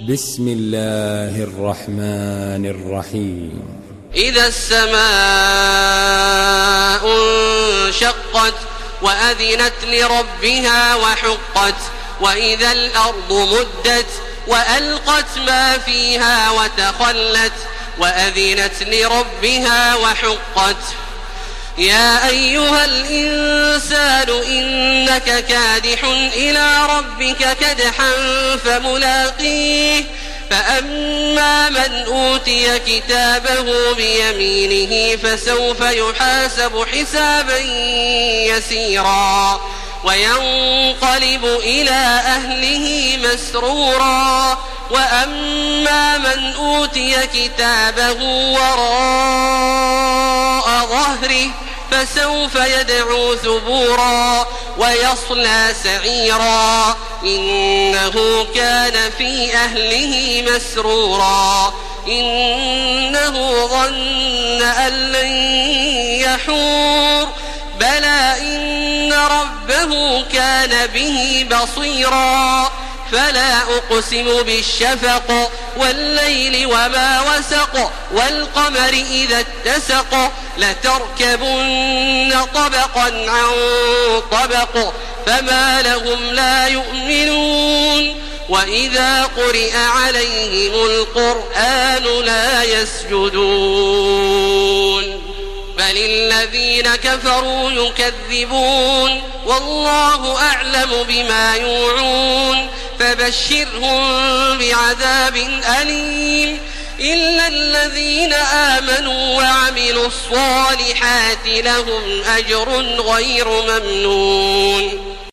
بسم الله الرحمن الرحيم. إذا السماء انشقت وأذنت لربها وحقت وإذا الأرض مدت وألقت ما فيها وتخلت وأذنت لربها وحقت. يا أيها الإنسان إنك كادح إلى ربك كدحا فملاقيه فأما من أوتي كتابه بيمينه فسوف يحاسب حسابا يسيرا وينقلب إلى أهله مسرورا وأما من أوتي كتابه وراء ظهره فسوف يدعو ثبورا ويصلى سعيرا إنه كان في أهله مسرورا إنه ظن أن لن يحور بلى إن ربه كان به بصيرا فلا أقسم بالشفق والليل وما وسق والقمر إذا اتسق لتركبن طبقا عن طبق فما لهم لا يؤمنون وإذا قرئ عليهم القرآن لا يسجدون بل الذين كفروا يكذبون والله أعلم بما يوعون فبشرهم بعذاب أليم إلا الذين آمنوا وعملوا الصالحات لهم أجر غير ممنون.